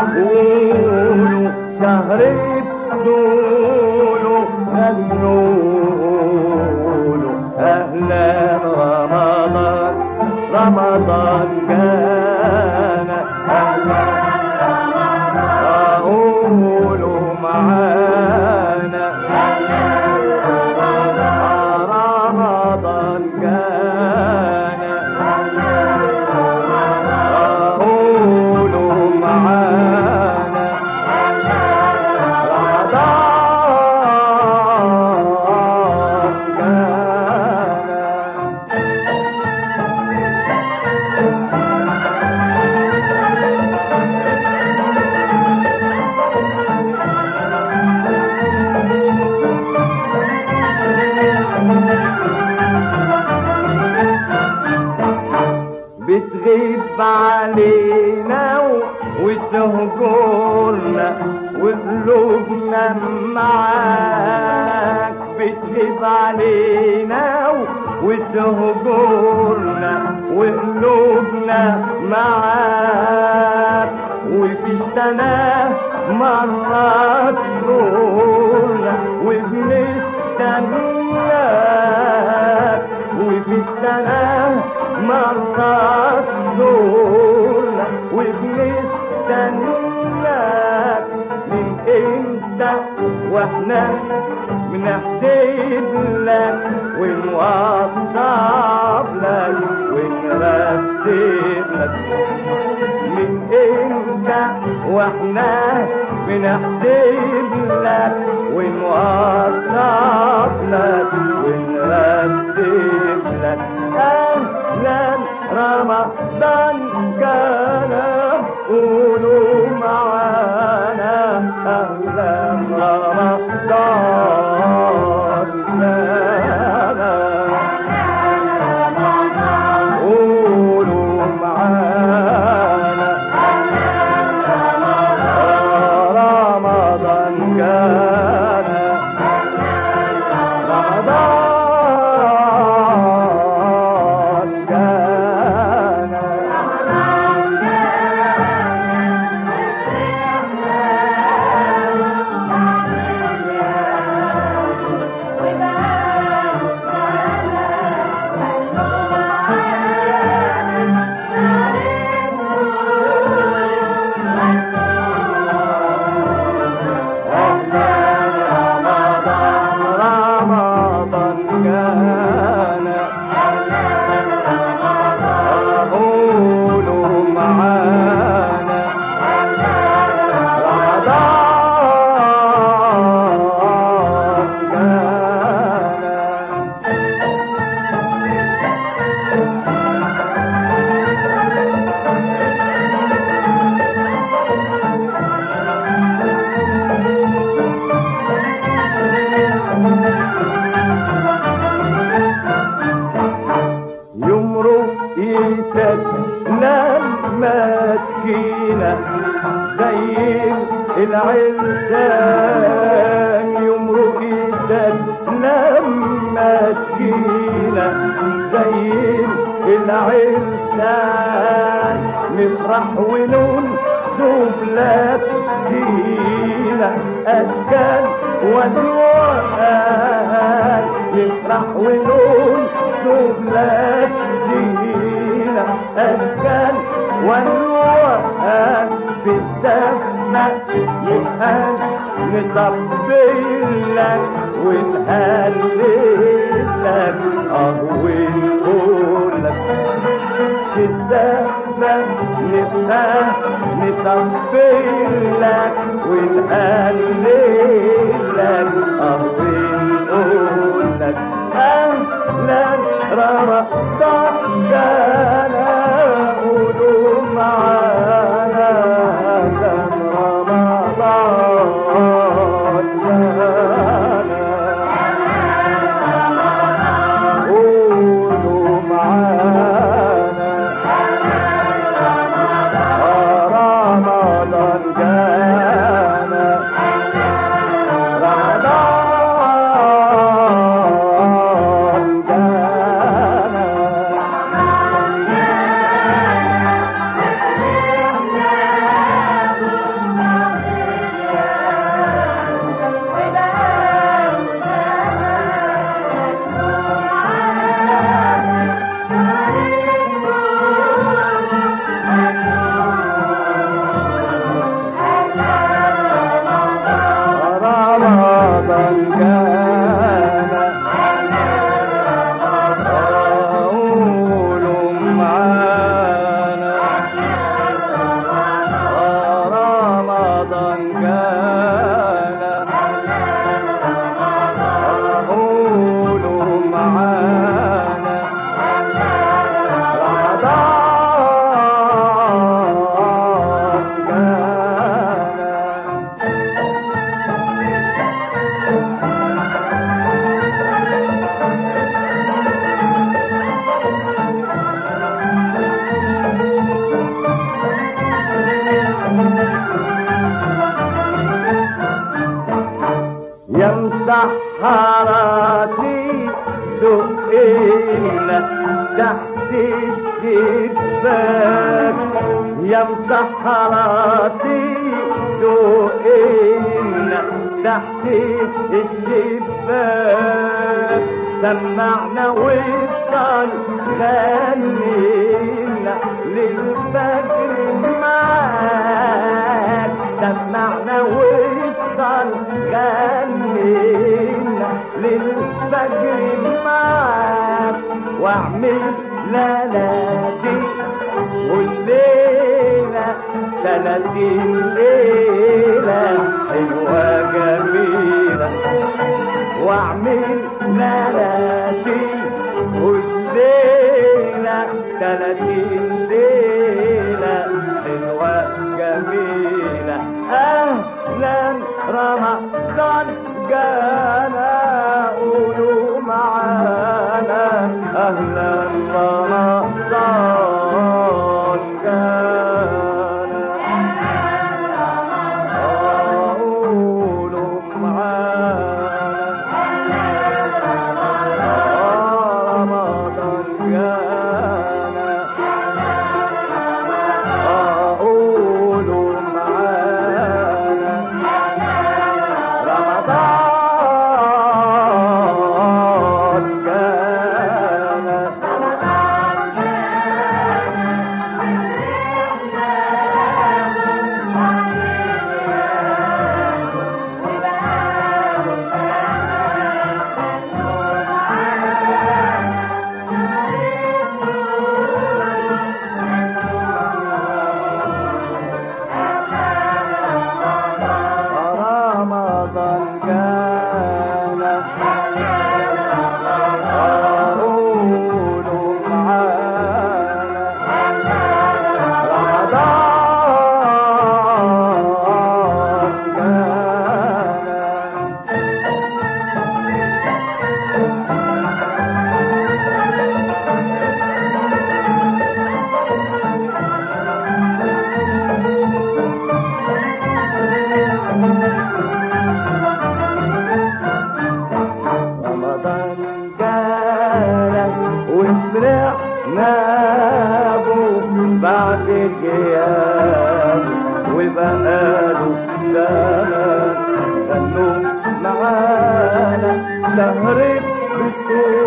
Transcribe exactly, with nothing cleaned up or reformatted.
قولوا شهر بدولوا غنولوا أهلا رمضان رمضان جانا أهلا رمضان قولوا معانا أهلا رمضان رمضان جانا أهلا رمضان قولوا معانا أهلا رمضان بتغيب علينا وتهجرنا وقلوبنا معاك بتغيب علينا وتهجرنا وقلوبنا معاك وفي السنة مرات تزورنا وبنستناك وفي السنة مرات تزورنا وبنستناك من امتى واحنا بنحسب لك ونوضب لك ونرتب لك من امتى واحنا بنحسب لك ونوضب لك ونرتب لك أهلا رمضان جانا قولوا معانا أهلا رمضان جانا قولوا معانا أهلا رمضان جانا رمضان لما تجينا زي العرسان يمرق ايدك لما تجينا زي العرسان نفرح وننسب لك دينا اشكال والوان نفرح وننسب لك دينا اشكال والوان في الدفنة نبقى نطبل لك ونهلل لك اه ونقول لك في الدفنة نبقى نطبل لك ونهلل لك اه ونقول لك أهلا رمضان جانا قولوا معانا أهلا رمضان جانا قولوا معانا رمضان جانا رمضان جانا رمضان جانا قولوا معانا رمضان يا مسحراتي دقينا تحت الشباك يا مسحراتي دقينا تحت الشباك سمعنا وصل خلينا للفجر معاك سمعنا وصل غنينا للفجر معاك واعمل ليلتي والليلة ثلاثين ليلة حلوة جميلة واعمل ليلتي والليلة ثلاثين ليلة حلوة جميلة أهلا رمضان جانا قولوا معانا أهلا رمضان جانا قولوا معانا رمضان جانا قولوا معانا رمضان جانا رمضان جانا قولوا معانا رمضان جانا رمضان جانا وفرحنا به بعد غياب وبقاله زمان غنوا معانا شهر بتقول